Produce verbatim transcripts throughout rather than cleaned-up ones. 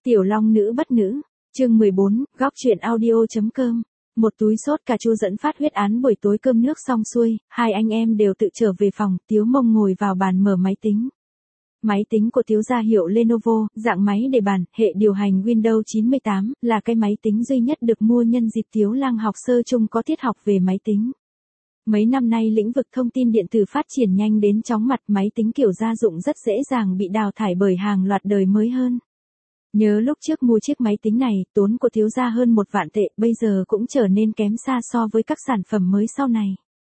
Tiểu Long nữ bất nữ, chương mười bốn, góc truyện audio.com. Một túi sốt cà chua dẫn phát huyết án. Buổi tối cơm nước xong xuôi, hai anh em đều tự trở về phòng, Tiếu Mông ngồi vào bàn mở máy tính. Máy tính của Tiếu gia hiệu Lenovo, dạng máy để bàn, hệ điều hành Windows chín mươi tám, là cái máy tính duy nhất được mua nhân dịp Tiếu Lang học sơ chung có tiết học về máy tính. Mấy năm nay lĩnh vực thông tin điện tử phát triển nhanh đến chóng mặt, máy tính kiểu gia dụng rất dễ dàng bị đào thải bởi hàng loạt đời mới hơn. Nhớ lúc trước mua chiếc máy tính này, tốn của Tiếu gia hơn một vạn tệ, bây giờ cũng trở nên kém xa so với các sản phẩm mới sau này.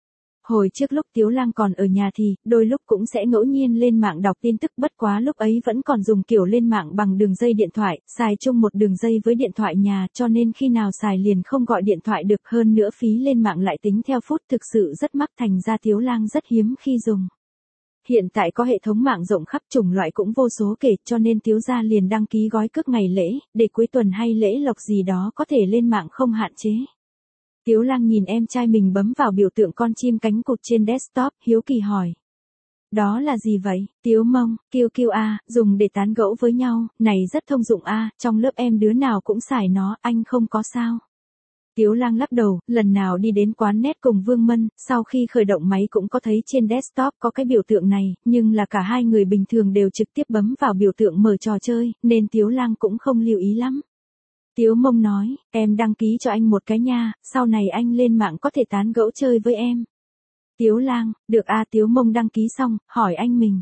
Hồi trước lúc Tiếu Lang còn ở nhà thì, đôi lúc cũng sẽ ngẫu nhiên lên mạng đọc tin tức, bất quá lúc ấy vẫn còn dùng kiểu lên mạng bằng đường dây điện thoại, xài chung một đường dây với điện thoại nhà, cho nên khi nào xài liền không gọi điện thoại được, hơn nữa phí lên mạng lại tính theo phút, thực sự rất mắc, thành ra Tiếu Lang rất hiếm khi dùng. Hiện tại có hệ thống mạng rộng khắp, chủng loại cũng vô số kể, cho nên Tiếu gia liền đăng ký gói cước ngày lễ, để cuối tuần hay lễ lộc gì đó có thể lên mạng không hạn chế. Tiếu Lang nhìn em trai mình bấm vào biểu tượng con chim cánh cụt trên desktop, hiếu kỳ hỏi. Đó là gì vậy? Tiếu Mông, kiu kiu a, dùng để tán gẫu với nhau, này rất thông dụng a, trong lớp em đứa nào cũng xài nó, anh không có sao? Tiếu Lang lắc đầu, lần nào đi đến quán net cùng Vương Mân, sau khi khởi động máy cũng có thấy trên desktop có cái biểu tượng này, nhưng là cả hai người bình thường đều trực tiếp bấm vào biểu tượng mở trò chơi, nên Tiếu Lang cũng không lưu ý lắm. Tiếu Mông nói, em đăng ký cho anh một cái nha, sau này anh lên mạng có thể tán gẫu chơi với em. Tiếu Lang, được a. Tiếu Mông đăng ký xong, hỏi anh mình.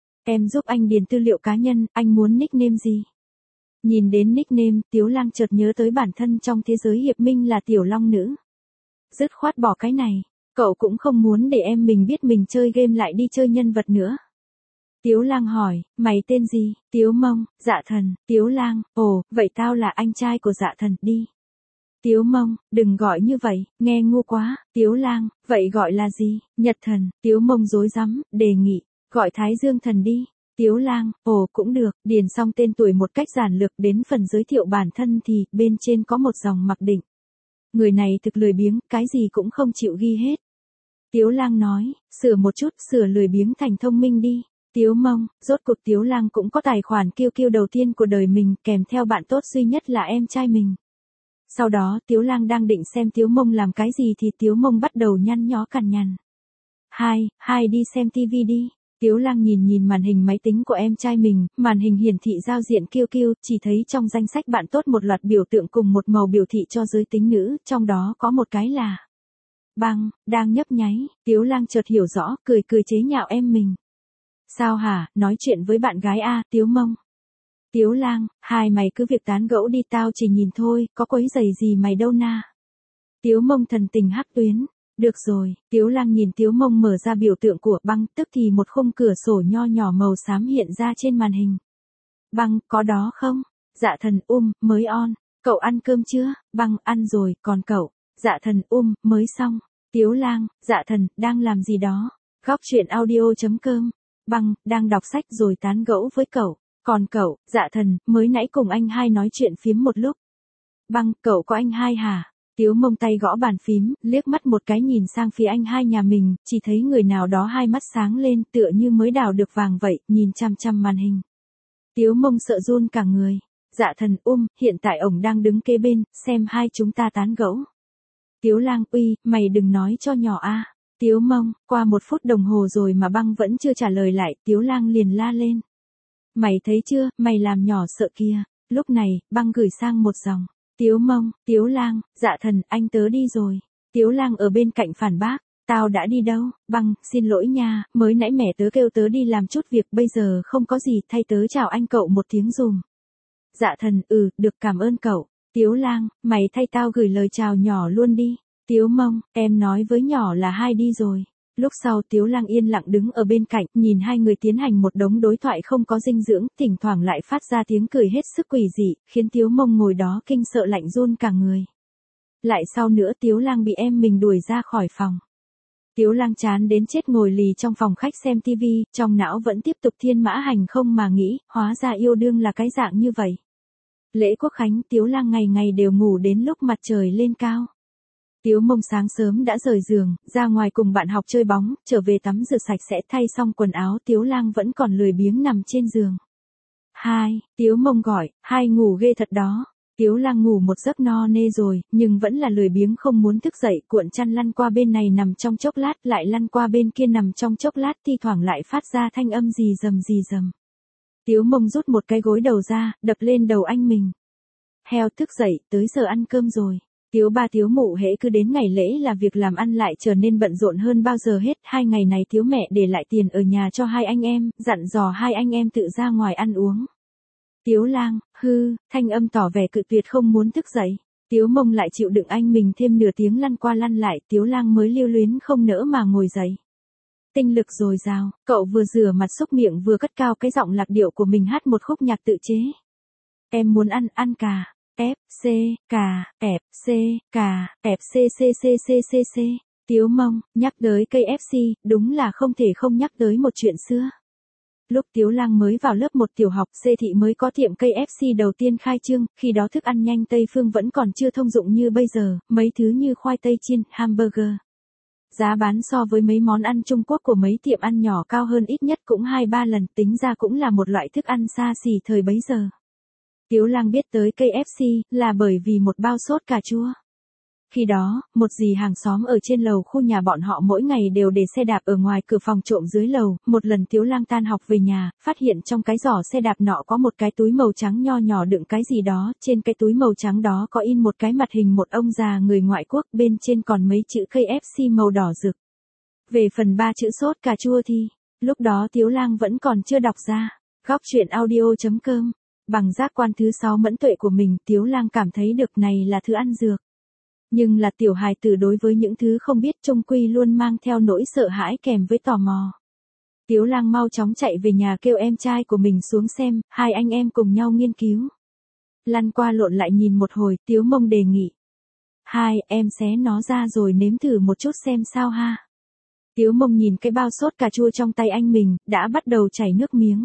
Em giúp anh điền tư liệu cá nhân, anh muốn nickname gì? Nhìn đến nickname, Tiếu Lang chợt nhớ tới bản thân trong thế giới hiệp minh là Tiểu Long nữ. Dứt khoát bỏ cái này, cậu cũng không muốn để em mình biết mình chơi game lại đi chơi nhân vật nữa. Tiếu Lang hỏi, mày tên gì? Tiếu Mông, Dạ Thần. Tiếu Lang, ồ, vậy tao là anh trai của Dạ Thần, đi. Tiếu Mông, đừng gọi như vậy, nghe ngu quá. Tiếu Lang, vậy gọi là gì? Nhật Thần. Tiếu Mông rối rắm, đề nghị, gọi Thái Dương Thần đi. Tiếu Lang, ồ cũng được, điền xong tên tuổi một cách giản lược, đến phần giới thiệu bản thân thì, bên trên có một dòng mặc định. Người này thực lười biếng, cái gì cũng không chịu ghi hết. Tiếu Lang nói, sửa một chút, sửa lười biếng thành thông minh đi. Tiếu Mông, rốt cuộc Tiếu Lang cũng có tài khoản kiu kiu đầu tiên của đời mình, kèm theo bạn tốt duy nhất là em trai mình. Sau đó, Tiếu Lang đang định xem Tiếu Mông làm cái gì thì Tiếu Mông bắt đầu nhăn nhó cằn nhằn. Hai, hai đi xem tivi đi. Tiếu Lang nhìn nhìn màn hình máy tính của em trai mình, màn hình hiển thị giao diện kiu kiu, chỉ thấy trong danh sách bạn tốt một loạt biểu tượng cùng một màu biểu thị cho giới tính nữ, trong đó có một cái là băng, đang nhấp nháy. Tiếu Lang chợt hiểu rõ, cười cười chế nhạo em mình. Sao hả, nói chuyện với bạn gái a? Tiếu Mông. Tiếu Lang, hai mày cứ việc tán gẫu đi, tao chỉ nhìn thôi, có quấy rầy gì mày đâu na. Tiếu Mông thần tình hắc tuyến. Được rồi, Tiếu Lang nhìn Tiếu Mông mở ra biểu tượng của băng, tức thì một khung cửa sổ nho nhỏ màu xám hiện ra trên màn hình. Băng, có đó không? Dạ Thần, um, mới on. Cậu ăn cơm chưa? Băng, ăn rồi, còn cậu? Dạ Thần, um, mới xong. Tiếu Lang, Dạ Thần, đang làm gì đó? Góc truyện audio.com. Băng, đang đọc sách rồi tán gẫu với cậu. Còn cậu? Dạ Thần, mới nãy cùng anh hai nói chuyện phím một lúc. Băng, cậu có anh hai hả? Tiếu Mông tay gõ bàn phím, liếc mắt một cái nhìn sang phía anh hai nhà mình, chỉ thấy người nào đó hai mắt sáng lên, tựa như mới đào được vàng vậy, nhìn chăm chăm màn hình. Tiếu Mông sợ run cả người. Dạ Thần, um, hiện tại ổng đang đứng kế bên, xem hai chúng ta tán gẫu. Tiếu Lang, uy, mày đừng nói cho nhỏ a. Tiếu Mông, qua một phút đồng hồ rồi mà băng vẫn chưa trả lời lại, Tiếu Lang liền la lên. Mày thấy chưa, mày làm nhỏ sợ kia. Lúc này, băng gửi sang một dòng. Tiếu Mông, Tiếu Lang, Dạ Thần, anh tớ đi rồi. Tiếu Lang ở bên cạnh phản bác, tao đã đi đâu? Băng, xin lỗi nha, mới nãy mẹ tớ kêu tớ đi làm chút việc, bây giờ không có gì, thay tớ chào anh cậu một tiếng dùm. Dạ Thần, ừ, được, cảm ơn cậu. Tiếu Lang, mày thay tao gửi lời chào nhỏ luôn đi. Tiếu Mông, em nói với nhỏ là hai đi rồi. Lúc sau Tiếu Lang yên lặng đứng ở bên cạnh, nhìn hai người tiến hành một đống đối thoại không có dinh dưỡng, thỉnh thoảng lại phát ra tiếng cười hết sức quỷ dị, khiến Tiếu Mông ngồi đó kinh sợ lạnh run cả người. Lại sau nữa Tiếu Lang bị em mình đuổi ra khỏi phòng. Tiếu Lang chán đến chết ngồi lì trong phòng khách xem tivi, trong não vẫn tiếp tục thiên mã hành không mà nghĩ, hóa ra yêu đương là cái dạng như vậy. Lễ Quốc Khánh Tiếu Lang ngày ngày đều ngủ đến lúc mặt trời lên cao. Tiếu Mông sáng sớm đã rời giường, ra ngoài cùng bạn học chơi bóng, trở về tắm rửa sạch sẽ thay xong quần áo, Tiếu Lang vẫn còn lười biếng nằm trên giường. Hai, Tiếu Mông gọi, hai ngủ ghê thật đó. Tiếu Lang ngủ một giấc no nê rồi, nhưng vẫn là lười biếng không muốn thức dậy, cuộn chăn lăn qua bên này nằm trong chốc lát, lại lăn qua bên kia nằm trong chốc lát, thi thoảng lại phát ra thanh âm rì rầm rì rầm. Tiếu Mông rút một cái gối đầu ra, đập lên đầu anh mình. Heo, thức dậy, tới giờ ăn cơm rồi. Tiếu ba Tiếu mụ hễ cứ đến ngày lễ là việc làm ăn lại trở nên bận rộn hơn bao giờ hết. Hai ngày này Tiếu mẹ để lại tiền ở nhà cho hai anh em, dặn dò hai anh em tự ra ngoài ăn uống. Tiếu Lang, hư, thanh âm tỏ vẻ cự tuyệt không muốn thức dậy. Tiếu Mông lại chịu đựng anh mình thêm nửa tiếng lăn qua lăn lại, Tiếu Lang mới lưu luyến không nỡ mà ngồi dậy. Tinh lực dồi dào, cậu vừa rửa mặt xúc miệng vừa cất cao cái giọng lạc điệu của mình hát một khúc nhạc tự chế. Em muốn ăn, ăn cà, ép, xê, cà, ép, xê, cà, ép, xê, xê, xê, xê, xê, xê. Tiếu Mông, nhắc tới ca ép xê, đúng là không thể không nhắc tới một chuyện xưa. Lúc Tiếu Lang mới vào lớp một tiểu học, C thị mới có tiệm ca ép xê đầu tiên khai trương, khi đó thức ăn nhanh Tây phương vẫn còn chưa thông dụng như bây giờ, mấy thứ như khoai tây chiên, hamburger. Giá bán so với mấy món ăn Trung Quốc của mấy tiệm ăn nhỏ cao hơn ít nhất cũng hai ba lần, tính ra cũng là một loại thức ăn xa xỉ thời bấy giờ. Tiếu Lang biết tới ca ép xê là bởi vì một bao sốt cà chua. Khi đó, một dì hàng xóm ở trên lầu khu nhà bọn họ mỗi ngày đều để xe đạp ở ngoài cửa phòng trộm dưới lầu. Một lần Tiếu Lang tan học về nhà, phát hiện trong cái giỏ xe đạp nọ có một cái túi màu trắng nho nhỏ đựng cái gì đó. Trên cái túi màu trắng đó có in một cái mặt hình một ông già người ngoại quốc, bên trên còn mấy chữ ca ép xê màu đỏ rực. Về phần ba chữ sốt cà chua thì, lúc đó Tiếu Lang vẫn còn chưa đọc ra. Góc truyện audio chấm com. Bằng giác quan thứ sáu mẫn tuệ của mình, Tiếu Lang cảm thấy được này là thứ ăn dược. Nhưng là tiểu hài tử đối với những thứ không biết chung quy luôn mang theo nỗi sợ hãi kèm với tò mò. Tiếu Lang mau chóng chạy về nhà kêu em trai của mình xuống xem, hai anh em cùng nhau nghiên cứu. Lăn qua lộn lại nhìn một hồi, Tiếu Mông đề nghị. Hai, em xé nó ra rồi nếm thử một chút xem sao ha. Tiếu Mông nhìn cái bao sốt cà chua trong tay anh mình, đã bắt đầu chảy nước miếng.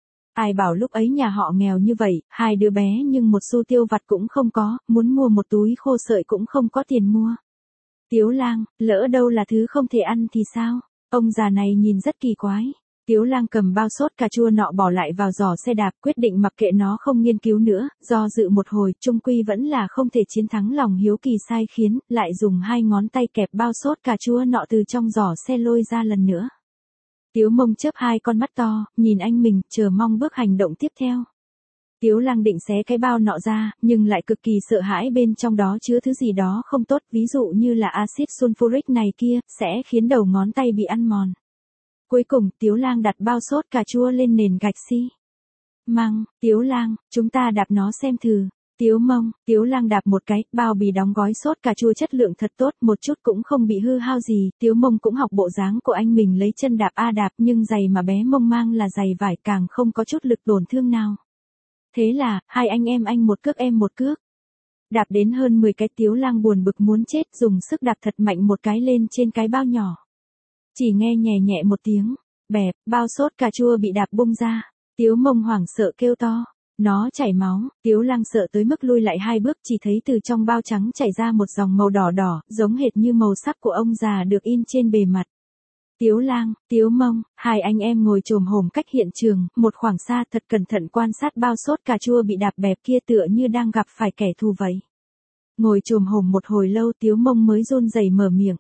Ai bảo lúc ấy nhà họ nghèo như vậy, hai đứa bé nhưng một xu tiêu vặt cũng không có, muốn mua một túi khô sợi cũng không có tiền mua. Tiếu Lang, lỡ đâu là thứ không thể ăn thì sao? Ông già này nhìn rất kỳ quái. Tiếu Lang cầm bao sốt cà chua nọ bỏ lại vào giỏ xe đạp, quyết định mặc kệ nó không nghiên cứu nữa, do dự một hồi, chung quy vẫn là không thể chiến thắng lòng hiếu kỳ sai khiến, lại dùng hai ngón tay kẹp bao sốt cà chua nọ từ trong giỏ xe lôi ra lần nữa. Tiếu Mông chớp hai con mắt to, nhìn anh mình, chờ mong bước hành động tiếp theo. Tiếu Lang định xé cái bao nọ ra, nhưng lại cực kỳ sợ hãi bên trong đó chứa thứ gì đó không tốt, ví dụ như là axit sulfuric này kia, sẽ khiến đầu ngón tay bị ăn mòn. Cuối cùng, Tiếu Lang đặt bao sốt cà chua lên nền gạch xi măng. Tiếu Lang, chúng ta đạp nó xem thử. Tiếu Mông, Tiếu Lang đạp một cái, bao bì đóng gói sốt cà chua chất lượng thật tốt, một chút cũng không bị hư hao gì. Tiếu Mông cũng học bộ dáng của anh mình lấy chân đạp a đạp, nhưng giày mà bé Mông mang là giày vải, càng không có chút lực tổn thương nào. Thế là, hai anh em anh một cước em một cước. Đạp đến hơn mười cái, Tiếu Lang buồn bực muốn chết, dùng sức đạp thật mạnh một cái lên trên cái bao nhỏ. Chỉ nghe nhẹ nhẹ một tiếng, bẹp, bao sốt cà chua bị đạp bung ra. Tiếu Mông hoảng sợ kêu to. Nó chảy máu, Tiếu Lang sợ tới mức lui lại hai bước, chỉ thấy từ trong bao trắng chảy ra một dòng màu đỏ đỏ, giống hệt như màu sắc của ông già được in trên bề mặt. Tiếu Lang, Tiếu Mông, hai anh em ngồi chồm hổm cách hiện trường, một khoảng xa thật cẩn thận quan sát bao sốt cà chua bị đạp bẹp kia tựa như đang gặp phải kẻ thù vậy. Ngồi chồm hổm một hồi lâu Tiếu Mông mới run rẩy mở miệng.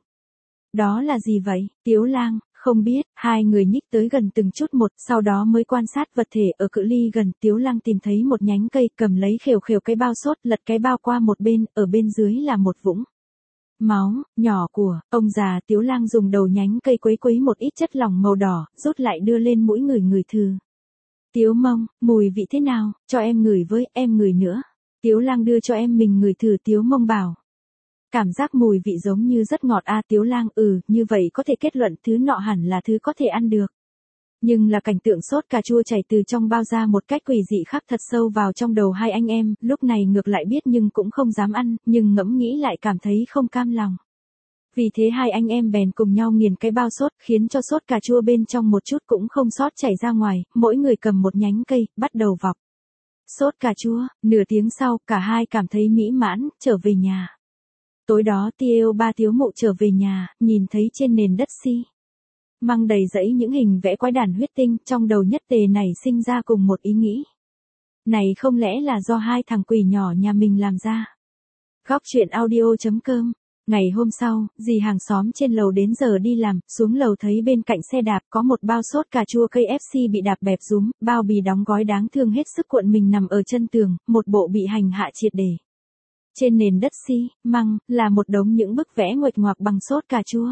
Đó là gì vậy? Tiếu Lang, không biết, hai người nhích tới gần từng chút một, sau đó mới quan sát vật thể ở cự ly gần. Tiếu Lang tìm thấy một nhánh cây, cầm lấy khều khều cái bao sốt, lật cái bao qua một bên, ở bên dưới là một vũng máu nhỏ của ông già. Tiếu Lang dùng đầu nhánh cây quấy quấy một ít chất lỏng màu đỏ, rút lại đưa lên mũi người người thử. Tiếu Mông, mùi vị thế nào, cho em ngửi với, em ngửi nữa. Tiếu Lang đưa cho em mình ngửi thử. Tiếu Mông bảo. Cảm giác mùi vị giống như rất ngọt a. Tiếu Lang, ừ, như vậy có thể kết luận thứ nọ hẳn là thứ có thể ăn được. Nhưng là cảnh tượng sốt cà chua chảy từ trong bao ra một cách quỷ dị khác thật sâu vào trong đầu hai anh em, lúc này ngược lại biết nhưng cũng không dám ăn, nhưng ngẫm nghĩ lại cảm thấy không cam lòng. Vì thế hai anh em bèn cùng nhau nghiền cái bao sốt, khiến cho sốt cà chua bên trong một chút cũng không sót chảy ra ngoài, mỗi người cầm một nhánh cây, bắt đầu vọc sốt cà chua. Nửa tiếng sau, cả hai cảm thấy mỹ mãn, trở về nhà. Tối đó Tiếu ba Tiếu mụ trở về nhà, nhìn thấy trên nền đất xi măng đầy rẫy những hình vẽ quái đản huyết tinh, trong đầu nhất tề nảy sinh ra cùng một ý nghĩ. Này không lẽ là do hai thằng quỷ nhỏ nhà mình làm ra? Góc truyện audio.com. Ngày hôm sau, dì hàng xóm trên lầu đến giờ đi làm, xuống lầu thấy bên cạnh xe đạp có một bao sốt cà chua ca ép xê bị đạp bẹp rúm, bao bì đóng gói đáng thương hết sức cuộn mình nằm ở chân tường, một bộ bị hành hạ triệt để. Trên nền đất xi măng là một đống những bức vẽ nguệch ngoạc bằng sốt cà chua.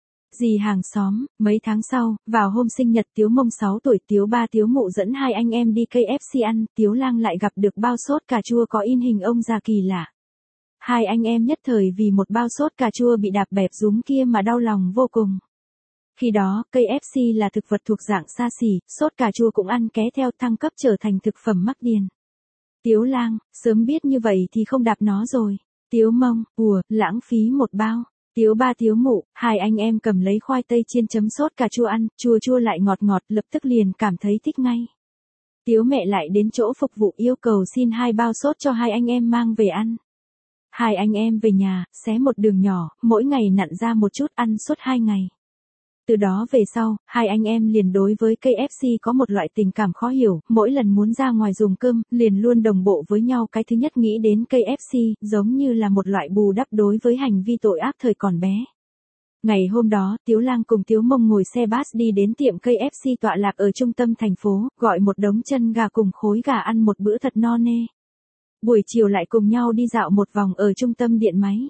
Dì hàng xóm, mấy tháng sau, vào hôm sinh nhật Tiếu Mông sáu tuổi, Tiếu ba Tiếu mụ dẫn hai anh em đi ca ép xê ăn, Tiếu Lang lại gặp được bao sốt cà chua có in hình ông già kỳ lạ. Hai anh em nhất thời vì một bao sốt cà chua bị đạp bẹp rúm kia mà đau lòng vô cùng. Khi đó, ca ép xê là thực vật thuộc dạng xa xỉ, sốt cà chua cũng ăn ké theo thăng cấp trở thành thực phẩm mắc điền. Tiếu Lang, sớm biết như vậy thì không đạp nó rồi. Tiếu Mông, ùa, lãng phí một bao. Tiếu ba Tiếu mụ, hai anh em cầm lấy khoai tây chiên chấm sốt cà chua ăn, chua chua lại ngọt ngọt, lập tức liền cảm thấy thích ngay. Tiếu mẹ lại đến chỗ phục vụ yêu cầu xin hai bao sốt cho hai anh em mang về ăn. Hai anh em về nhà, xé một đường nhỏ, mỗi ngày nặn ra một chút ăn suốt hai ngày. Từ đó về sau, hai anh em liền đối với ca ép xê có một loại tình cảm khó hiểu, mỗi lần muốn ra ngoài dùng cơm, liền luôn đồng bộ với nhau. Cái thứ nhất nghĩ đến ca ép xê, giống như là một loại bù đắp đối với hành vi tội ác thời còn bé. Ngày hôm đó, Tiếu Lang cùng Tiếu Mông ngồi xe bus đi đến tiệm ca ép xê tọa lạc ở trung tâm thành phố, gọi một đống chân gà cùng khối gà ăn một bữa thật no nê. Buổi chiều lại cùng nhau đi dạo một vòng ở trung tâm điện máy.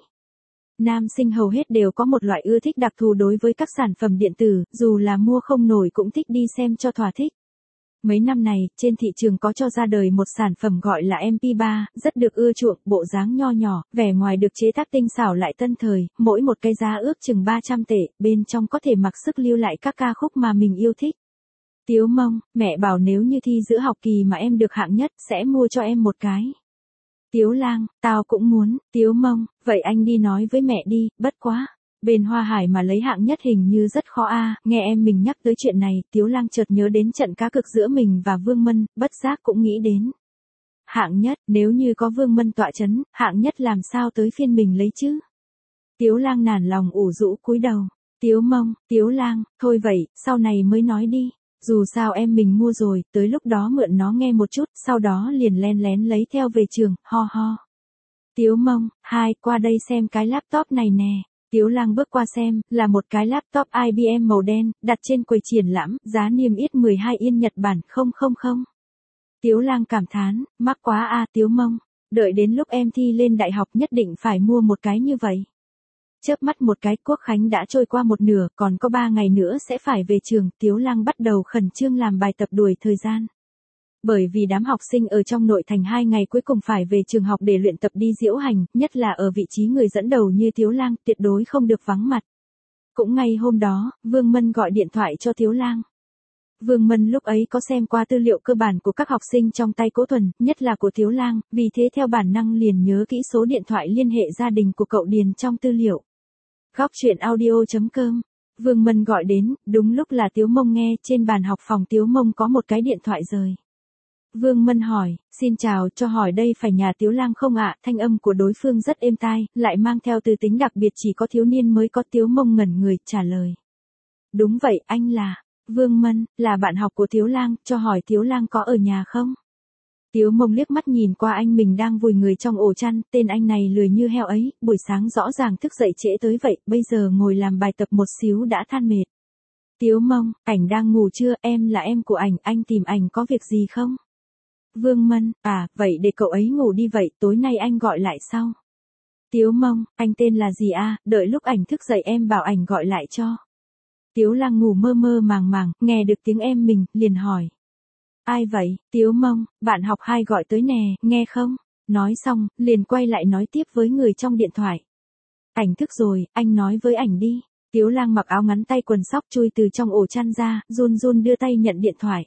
Nam sinh hầu hết đều có một loại ưa thích đặc thù đối với các sản phẩm điện tử, dù là mua không nổi cũng thích đi xem cho thỏa thích. Mấy năm này, trên thị trường có cho ra đời một sản phẩm gọi là em pê ba, rất được ưa chuộng, bộ dáng nho nhỏ, vẻ ngoài được chế tác tinh xảo lại tân thời, mỗi một cái giá ước chừng ba trăm tệ, bên trong có thể mặc sức lưu lại các ca khúc mà mình yêu thích. Tiếu Mông, mẹ bảo nếu như thi giữa học kỳ mà em được hạng nhất, sẽ mua cho em một cái. Tiếu Lang, tao cũng muốn. Tiếu Mông, vậy anh đi nói với mẹ đi, bất quá. Bên Hoa Hải mà lấy hạng nhất hình như rất khó a. Nghe em mình nhắc tới chuyện này, Tiếu Lang chợt nhớ đến trận cá cược giữa mình và Vương Mân, bất giác cũng nghĩ đến. Hạng nhất, nếu như có Vương Mân tọa chấn, hạng nhất làm sao tới phiên mình lấy chứ? Tiếu Lang nản lòng ủ rũ cúi đầu. Tiếu Mông, Tiếu Lang, thôi vậy, sau này mới nói đi. Dù sao em mình mua rồi, tới lúc đó mượn nó nghe một chút, sau đó liền len lén lấy theo về trường, ho ho. Tiếu Mông, hai, qua đây xem cái laptop này nè. Tiếu Lang bước qua xem, là một cái laptop i bê em màu đen, đặt trên quầy triển lãm, giá niêm yết mười hai yên Nhật Bản, không không không. Tiếu Lang cảm thán, mắc quá a. Tiếu Mông, đợi đến lúc em thi lên đại học nhất định phải mua một cái như vậy. Chớp mắt một cái, Quốc khánh đã trôi qua một nửa, còn có ba ngày nữa sẽ phải về trường, Tiếu Lang bắt đầu khẩn trương làm bài tập đuổi thời gian. Bởi vì đám học sinh ở trong nội thành hai ngày cuối cùng phải về trường học để luyện tập đi diễu hành, nhất là ở vị trí người dẫn đầu như Tiếu Lang, tuyệt đối không được vắng mặt. Cũng ngay hôm đó, Vương Mân gọi điện thoại cho Tiếu Lang. Vương Mân lúc ấy có xem qua tư liệu cơ bản của các học sinh trong tay Cố Thuần, nhất là của Tiếu Lang, vì thế theo bản năng liền nhớ kỹ số điện thoại liên hệ gia đình của cậu điền trong tư liệu. Góc truyện audio.com. Vương Mân gọi đến, đúng lúc là Tiếu Mông nghe, trên bàn học phòng Tiếu Mông có một cái điện thoại rời. Vương Mân hỏi, xin chào, cho hỏi đây phải nhà Tiếu Lang không ạ? Thanh âm của đối phương rất êm tai, lại mang theo từ tính đặc biệt chỉ có thiếu niên mới có. Tiếu Mông ngẩn người, trả lời. Đúng vậy, anh là. Vương Mân, là bạn học của Tiếu Lang, cho hỏi Tiếu Lang có ở nhà không? Tiếu Mông liếc mắt nhìn qua anh mình đang vùi người trong ổ chăn, tên anh này lười như heo ấy, buổi sáng rõ ràng thức dậy trễ tới vậy, bây giờ ngồi làm bài tập một xíu đã than mệt. Tiếu Mông, ảnh đang ngủ chưa? Em là em của ảnh, anh tìm ảnh có việc gì không? Vương Mân, à, vậy để cậu ấy ngủ đi vậy, tối nay anh gọi lại sau. Tiếu Mông, anh tên là gì a? Đợi lúc ảnh thức dậy em bảo ảnh gọi lại cho. Tiếu Lang ngủ mơ mơ màng màng, nghe được tiếng em mình, liền hỏi. Ai vậy? Tiếu Mông, bạn học hai gọi tới nè, nghe không? Nói xong, liền quay lại nói tiếp với người trong điện thoại. Ảnh thức rồi, anh nói với ảnh đi. Tiếu Lang mặc áo ngắn tay quần sóc chui từ trong ổ chăn ra, run run đưa tay nhận điện thoại.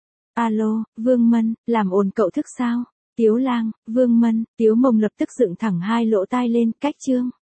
Alo, Vương Mân, làm ồn cậu thức sao? Tiếu Lang, Vương Mân, Tiếu Mông lập tức dựng thẳng hai lỗ tai lên, cách chương.